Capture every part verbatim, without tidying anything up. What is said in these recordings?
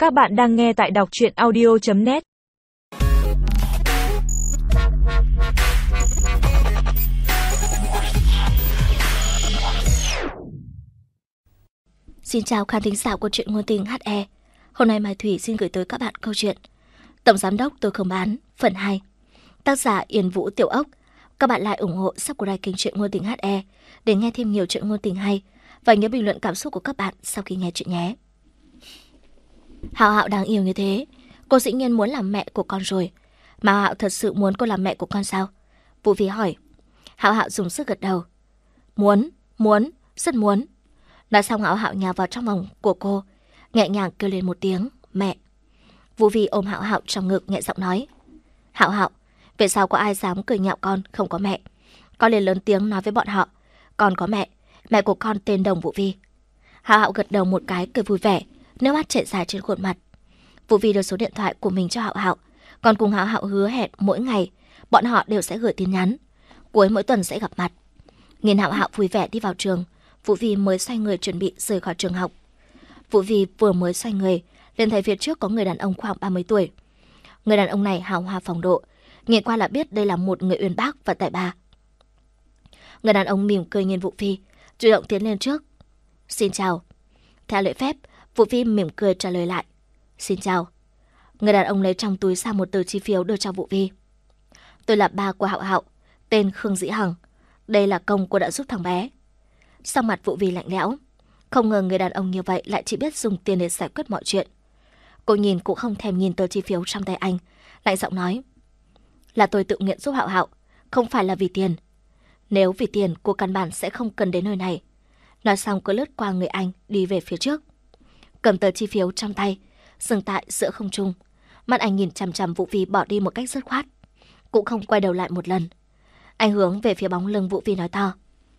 Các bạn đang nghe tại đọc truyện audio chấm net. Xin chào khán thính giả của truyện ngôn tình hát e. Hôm nay Mai Thủy xin gửi tới các bạn câu chuyện Tổng Giám Đốc Tôi Không Bán phần hai. Tác giả Yến Vũ Tiểu Ốc. Các bạn lại ủng hộ subscribe kênh truyện ngôn tình hát e để nghe thêm nhiều truyện ngôn tình hay và nhớ bình luận cảm xúc của các bạn sau khi nghe chuyện nhé. Hạo Hạo đáng yêu như thế, cô dĩ nhiên muốn làm mẹ của con rồi. Mà Hạo Hạo thật sự muốn cô làm mẹ của con sao? Vũ Phi hỏi. Hạo Hạo dùng sức gật đầu. Muốn, muốn, rất muốn. Nói xong Hạo Hạo nhào vào trong vòng của cô, nhẹ nhàng kêu lên một tiếng mẹ. Vũ Phi ôm Hạo Hạo trong ngực nhẹ giọng nói. Hạo Hạo, về sau có ai dám cười nhạo con không có mẹ? Con liền lớn tiếng nói với bọn họ, con có mẹ, mẹ của con tên Đồng Vũ Phi. Hạo Hạo gật đầu một cái cười vui vẻ, nước mắt chảy dài trên khuôn mặt. Vũ Phi đưa số điện thoại của mình cho Hạo Hạo, còn cùng Hạo Hạo hứa hẹn mỗi ngày bọn họ đều sẽ gửi tin nhắn, cuối mỗi tuần sẽ gặp mặt. Nhìn Hạo Hạo vui vẻ đi vào trường, Vũ Phi mới xoay người chuẩn bị rời khỏi trường học. Vũ Phi vừa mới xoay người, liền thấy phía trước có người đàn ông khoảng ba mươi tuổi. Người đàn ông này hào hoa phong độ, nhìn qua là biết đây là một người uyên bác và tài ba. Người đàn ông mỉm cười nhìn Vũ Phi, chủ động tiến lên trước. Xin chào. Theo lễ phép, Vũ Phi mỉm cười trả lời lại. Xin chào. Người đàn ông lấy trong túi ra một tờ chi phiếu đưa cho Vũ Phi. Tôi là ba của Hạo Hạo, tên Khương Dĩ Hằng. Đây là công cô đã giúp thằng bé. Sau mặt Vũ Phi lạnh lẽo. Không ngờ người đàn ông như vậy lại chỉ biết dùng tiền để giải quyết mọi chuyện. Cô nhìn cũng không thèm nhìn tờ chi phiếu trong tay anh, lạnh giọng nói. Là tôi tự nguyện giúp Hạo Hạo, không phải là vì tiền. Nếu vì tiền, cô căn bản sẽ không cần đến nơi này. Nói xong cứ lướt qua người anh đi về phía trước. Cầm tờ chi phiếu trong tay, dừng tại giữa không trung. Mắt anh nhìn chằm chằm Vũ Phi bỏ đi một cách dứt khoát, cũng không quay đầu lại một lần. Anh hướng về phía bóng lưng Vũ Phi nói to.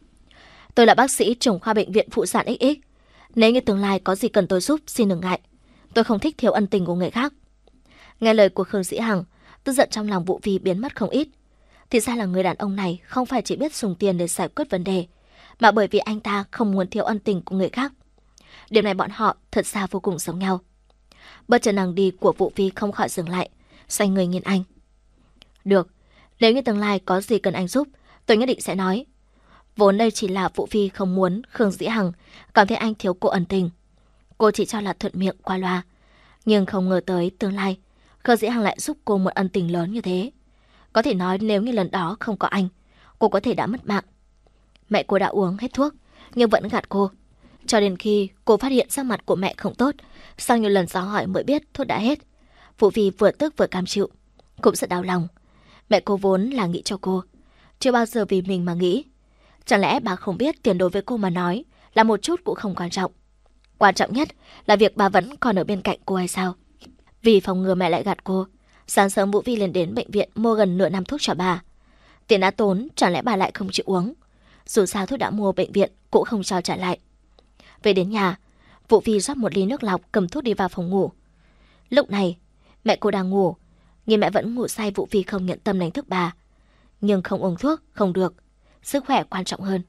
Tôi là bác sĩ trưởng khoa bệnh viện phụ sản ích ích. Nếu như tương lai có gì cần tôi giúp, xin đừng ngại. Tôi không thích thiếu ân tình của người khác. Nghe lời của Khương Dĩ Hằng, tức giận trong lòng Vũ Phi biến mất không ít. Thì ra là người đàn ông này không phải chỉ biết dùng tiền để giải quyết vấn đề, mà bởi vì anh ta không muốn thiếu ân tình của người khác. Điểm này bọn họ thật ra vô cùng giống nhau. Bước chân nàng đi của Vũ Phi không khỏi dừng lại, xoay người nhìn anh. Được, nếu như tương lai có gì cần anh giúp, tôi nhất định sẽ nói. Vốn đây chỉ là Vũ Phi không muốn Khương Dĩ Hằng cảm thấy anh thiếu cô ân tình. Cô chỉ cho là thuận miệng qua loa, nhưng không ngờ tới tương lai Khương Dĩ Hằng lại giúp cô một ân tình lớn như thế. Có thể nói nếu như lần đó không có anh, cô có thể đã mất mạng. Mẹ cô đã uống hết thuốc, nhưng vẫn gạt cô. Cho đến khi cô phát hiện sắc mặt của mẹ không tốt, sau nhiều lần dò hỏi mới biết thuốc đã hết. Vũ Phi vừa tức vừa cam chịu, cũng rất đau lòng. Mẹ cô vốn là nghĩ cho cô, chưa bao giờ vì mình mà nghĩ. Chẳng lẽ bà không biết tiền đối với cô mà nói là một chút cũng không quan trọng. Quan trọng nhất là việc bà vẫn còn ở bên cạnh cô hay sao? Vì phòng ngừa mẹ lại gạt cô, sáng sớm Vũ Phi liền đến bệnh viện mua gần nửa năm thuốc cho bà. Tiền đã tốn, chẳng lẽ bà lại không chịu uống? Dù sao thuốc đã mua bệnh viện cũng không cho trả lại. Về đến nhà, Vũ Phi rót một ly nước lọc cầm thuốc đi vào phòng ngủ. Lúc này, mẹ cô đang ngủ, nhìn mẹ vẫn ngủ say, Vũ Phi không nhận tâm đánh thức bà. Nhưng không uống thuốc, không được. Sức khỏe quan trọng hơn.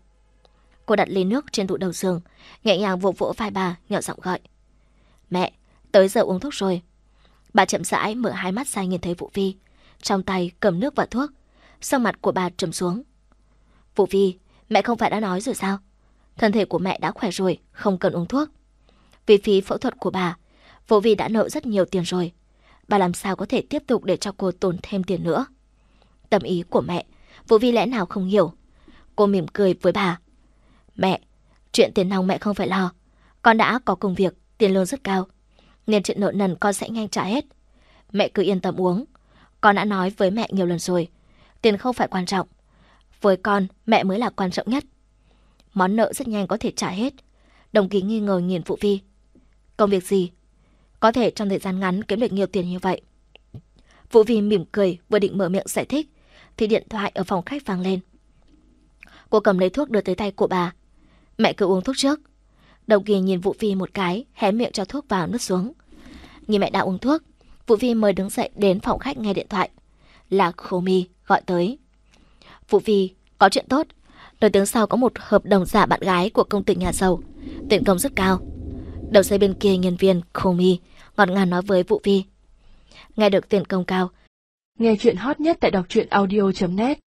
Cô đặt ly nước trên tủ đầu giường, nhẹ nhàng vỗ vỗ vai bà, nhỏ giọng gọi. Mẹ, tới giờ uống thuốc rồi. Bà chậm rãi mở hai mắt ra nhìn thấy Vũ Phi, trong tay cầm nước và thuốc. Sắc mặt của bà trầm xuống. Vũ Phi, mẹ không phải đã nói rồi sao? Thân thể của mẹ đã khỏe rồi, không cần uống thuốc. Vì phí phẫu thuật của bà, Vũ Phi đã nợ rất nhiều tiền rồi. Bà làm sao có thể tiếp tục để cho cô tốn thêm tiền nữa? Tâm ý của mẹ, Vũ Phi lẽ nào không hiểu. Cô mỉm cười với bà. Mẹ, chuyện tiền nong mẹ không phải lo. Con đã có công việc, tiền lương rất cao, nên chuyện nợ nần con sẽ nhanh trả hết. Mẹ cứ yên tâm uống. Con đã nói với mẹ nhiều lần rồi, tiền không phải quan trọng. Với con, mẹ mới là quan trọng nhất. Món nợ rất nhanh có thể trả hết. Đồng Ký nghi ngờ nhìn Vũ Phi. Công việc gì? Có thể trong thời gian ngắn kiếm được nhiều tiền như vậy? Vũ Phi mỉm cười, vừa định mở miệng giải thích thì điện thoại ở phòng khách vang lên. Cô cầm lấy thuốc đưa tới tay của bà. Mẹ cứ uống thuốc trước. Đồng Kỳ nhìn Vũ Phi một cái, hé miệng cho thuốc vào nuốt xuống. Nhìn mẹ đã uống thuốc, Vũ Phi mới đứng dậy đến phòng khách nghe điện thoại. Là Khô Mi gọi tới. Vũ Phi, có chuyện tốt. Nổi tiếng sau có một hợp đồng giả bạn gái của công ty nhà giàu, tiền công rất cao. Đầu dây bên kia nhân viên Khô Mi ngọt ngào nói với Vũ Vi. Nghe được tiền công cao, Nghe chuyện hot nhất tại đọc truyện audio chấm net.